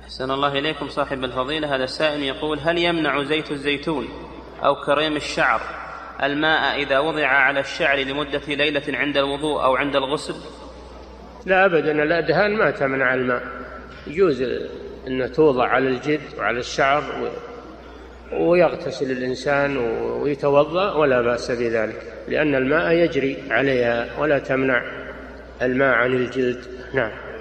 أحسن الله إليكم صاحب الفضيلة. هذا السائل يقول: هل يمنع زيت الزيتون أو كريم الشعر الماء إذا وضع على الشعر لمدة ليلة عند الوضوء أو عند الغسل؟ لا أبدا، الأدهان ما تمنع الماء، يجوز أن توضع على الجلد وعلى الشعر ويغتسل الإنسان ويتوضأ ولا بأس بذلك، لأن الماء يجري عليها ولا تمنع الماء عن الجلد. نعم.